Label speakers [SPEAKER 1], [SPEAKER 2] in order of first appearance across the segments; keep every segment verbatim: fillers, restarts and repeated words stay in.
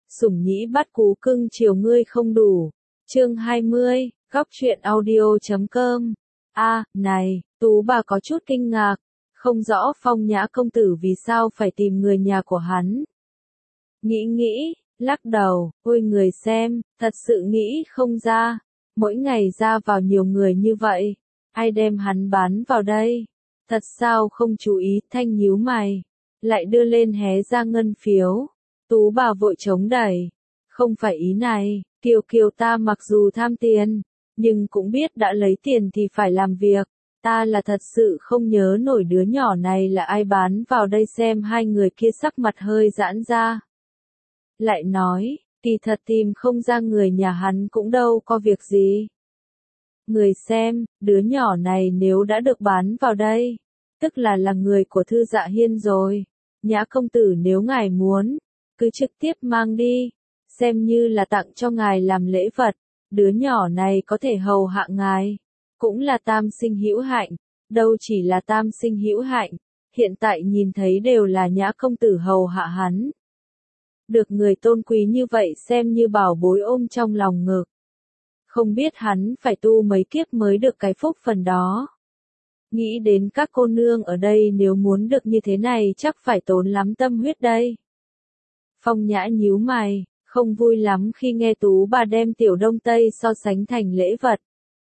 [SPEAKER 1] Sủng nhĩ bắt cú cưng chiều ngươi không đủ. Chương hai mươi, góc truyện audio chấm com. A, này, Tú bà có chút kinh ngạc, không rõ Phong Nhã công tử vì sao phải tìm người nhà của hắn. Nghĩ nghĩ, lắc đầu, ôi người xem, thật sự nghĩ không ra, mỗi ngày ra vào nhiều người như vậy, ai đem hắn bán vào đây? Thật sao không chú ý, Thanh nhíu mày, lại đưa lên hé ra ngân phiếu. Tú bà vội chống đẩy, không phải ý này, Kiều Kiều ta mặc dù tham tiền, nhưng cũng biết đã lấy tiền thì phải làm việc, ta là thật sự không nhớ nổi đứa nhỏ này là ai bán vào đây. Xem hai người kia sắc mặt hơi giãn ra. Lại nói, kỳ thật tìm không ra người nhà hắn cũng đâu có việc gì. Người xem, đứa nhỏ này nếu đã được bán vào đây, tức là là người của Thư Dạ Hiên rồi. Nhã công tử nếu ngài muốn, cứ trực tiếp mang đi, xem như là tặng cho ngài làm lễ vật, đứa nhỏ này có thể hầu hạ ngài, cũng là tam sinh hữu hạnh, đâu chỉ là tam sinh hữu hạnh, hiện tại nhìn thấy đều là Nhã công tử hầu hạ hắn. Được người tôn quý như vậy xem như bảo bối ôm trong lòng ngực. Không biết hắn phải tu mấy kiếp mới được cái phúc phần đó. Nghĩ đến các cô nương ở đây nếu muốn được như thế này chắc phải tốn lắm tâm huyết đây. Phong Nhã nhíu mày, không vui lắm khi nghe Tú bà đem Tiểu Đông Tây so sánh thành lễ vật.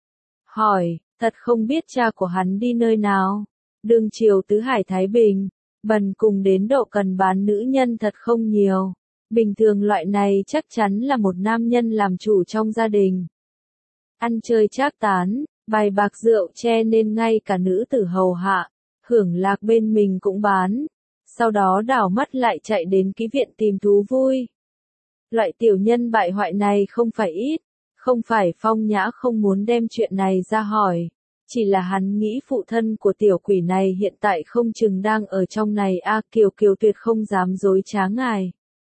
[SPEAKER 1] Hỏi, thật không biết cha của hắn đi nơi nào? Đương triều tứ hải Thái Bình, bần cùng đến độ cần bán nữ nhân thật không nhiều. Bình thường loại này chắc chắn là một nam nhân làm chủ trong gia đình. Ăn chơi trác tán, bài bạc rượu che nên ngay cả nữ tử hầu hạ, hưởng lạc bên mình cũng bán. Sau đó đảo mắt lại chạy đến ký viện tìm thú vui. Loại tiểu nhân bại hoại này không phải ít, không phải Phong Nhã không muốn đem chuyện này ra hỏi, chỉ là hắn nghĩ phụ thân của tiểu quỷ này hiện tại không chừng đang ở trong này. A à, Kiều Kiều tuyệt không dám dối trá ngài.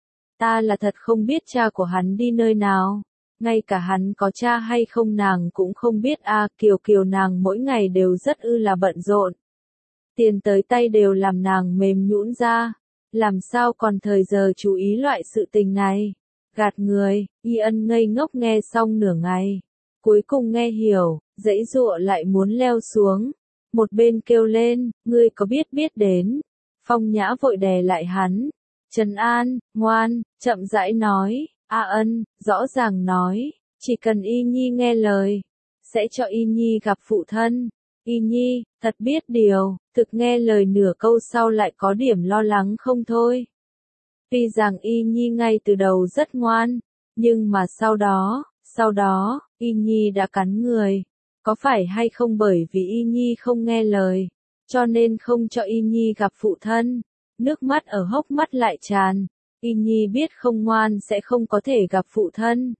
[SPEAKER 1] Ta là thật không biết cha của hắn đi nơi nào, ngay cả hắn có cha hay không nàng cũng không biết. A à, Kiều Kiều nàng mỗi ngày đều rất ư là bận rộn. Tiền tới tay đều làm nàng mềm nhũn ra, làm sao còn thời giờ chú ý loại sự tình này. Gạt người, Y Ân ngây ngốc nghe xong nửa ngày, cuối cùng nghe hiểu, giãy giụa lại muốn leo xuống, một bên kêu lên, ngươi có biết biết đến. Phong Nhã vội đè lại hắn, trấn an, ngoan, chậm rãi nói, A Ân, rõ ràng nói, chỉ cần Y Nhi nghe lời, sẽ cho Y Nhi gặp phụ thân. Y Nhi, thật biết điều, thực nghe lời nửa câu sau lại có điểm lo lắng không thôi. Tuy rằng Y Nhi ngay từ đầu rất ngoan, nhưng mà sau đó, sau đó, Y Nhi đã cắn người. Có phải hay không bởi vì Y Nhi không nghe lời, cho nên không cho Y Nhi gặp phụ thân. Nước mắt ở hốc mắt lại tràn, Y Nhi biết không ngoan sẽ không có thể gặp phụ thân.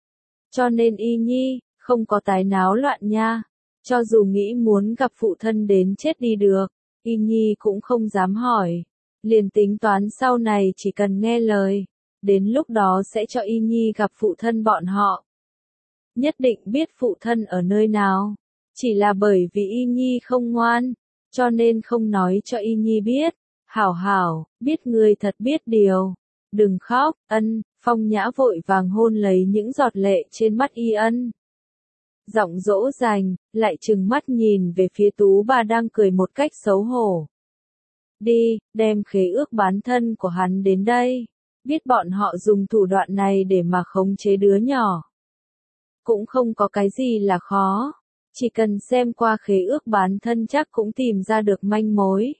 [SPEAKER 1] Cho nên Y Nhi, không có tái náo loạn nha. Cho dù nghĩ muốn gặp phụ thân đến chết đi được, Y Nhi cũng không dám hỏi. Liền tính toán sau này chỉ cần nghe lời, đến lúc đó sẽ cho Y Nhi gặp phụ thân bọn họ. Nhất định biết phụ thân ở nơi nào, chỉ là bởi vì Y Nhi không ngoan, cho nên không nói cho Y Nhi biết. Hảo hảo, biết người thật biết điều. Đừng khóc, Ân. Phong Nhã vội vàng hôn lấy những giọt lệ trên mắt Y Ân. Giọng dỗ dành, lại trừng mắt nhìn về phía Tú bà đang cười một cách xấu hổ. Đi, đem khế ước bán thân của hắn đến đây. Biết bọn họ dùng thủ đoạn này để mà khống chế đứa nhỏ. Cũng không có cái gì là khó. Chỉ cần xem qua khế ước bán thân chắc cũng tìm ra được manh mối.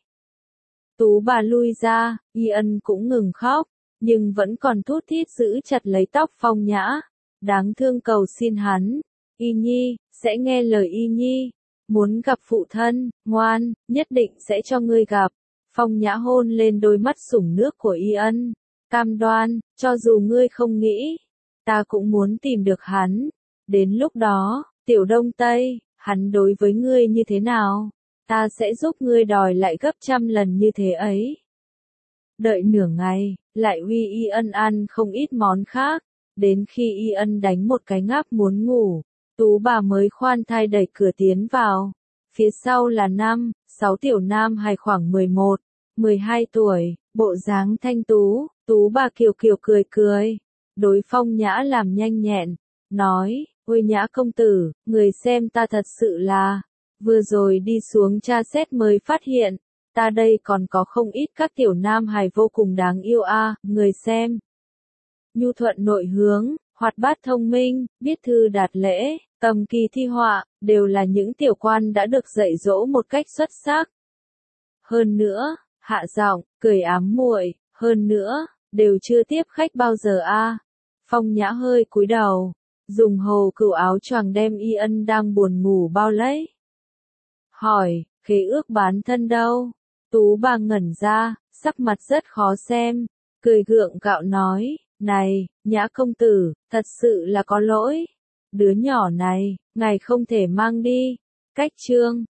[SPEAKER 1] Tú bà lui ra, Y Ân cũng ngừng khóc, nhưng vẫn còn thút thít giữ chặt lấy tóc Phong Nhã. Đáng thương cầu xin hắn. Y Nhi, sẽ nghe lời Y Nhi. Muốn gặp phụ thân, ngoan, nhất định sẽ cho ngươi gặp. Phong Nhã hôn lên đôi mắt sủng nước của Y Ân. Cam đoan, cho dù ngươi không nghĩ, ta cũng muốn tìm được hắn. Đến lúc đó, Tiểu Đông Tây, hắn đối với ngươi như thế nào, ta sẽ giúp ngươi đòi lại gấp trăm lần như thế ấy. Đợi nửa ngày, lại uy Y Ân ăn không ít món khác, đến khi Y Ân đánh một cái ngáp muốn ngủ, Tú bà mới khoan thai đẩy cửa tiến vào. Phía sau là năm, sáu tiểu nam hài khoảng mười một, mười hai tuổi, bộ dáng thanh tú. Tú bà Kiều Kiều cười cười, đối Phong Nhã làm nhanh nhẹn, nói, ôi Nhã công tử, người xem ta thật sự là, vừa rồi đi xuống tra xét mới phát hiện, ta đây còn có không ít các tiểu nam hài vô cùng đáng yêu a, người xem. Nhu thuận nội hướng, hoạt bát thông minh, biết thư đạt lễ, cầm kỳ thi họa, đều là những tiểu quan đã được dạy dỗ một cách xuất sắc. Hơn nữa, hạ giọng, cười ám muội, hơn nữa, đều chưa tiếp khách bao giờ a. Phong Nhã hơi cúi đầu, dùng hồ cửu áo choàng đem Y Ân đang buồn ngủ bao lấy. Hỏi, khế ước bán thân đâu? Tú bà ngẩn ra, sắc mặt rất khó xem, cười gượng gạo nói, này, Nhã công tử, thật sự là có lỗi. Đứa nhỏ này, ngài không thể mang đi. Cách chương